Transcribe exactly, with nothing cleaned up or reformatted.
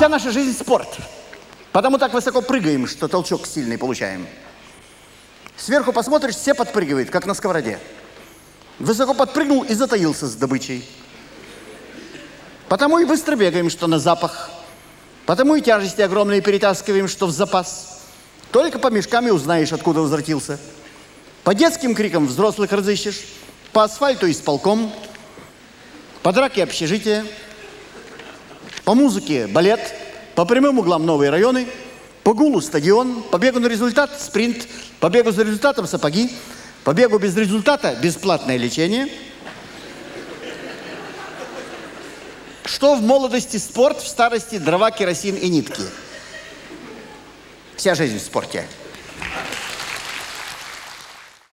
Вся наша жизнь – спорт. Потому так высоко прыгаем, что толчок сильный получаем. Сверху посмотришь, все подпрыгивают, как на сковороде. Высоко подпрыгнул и затаился с добычей. Потому и быстро бегаем, что на запах. Потому и тяжести огромные перетаскиваем, что в запас. Только по мешкам и узнаешь, откуда возвратился. По детским крикам взрослых разыщешь, по асфальту исполком, по драке общежитие, по музыке балет, по прямым углам новые районы, по гулу стадион, по бегу на результат спринт, по бегу за результатом сапоги, по бегу без результата бесплатное лечение. Что в молодости спорт, в старости дрова, керосин и нитки. Вся жизнь в спорте.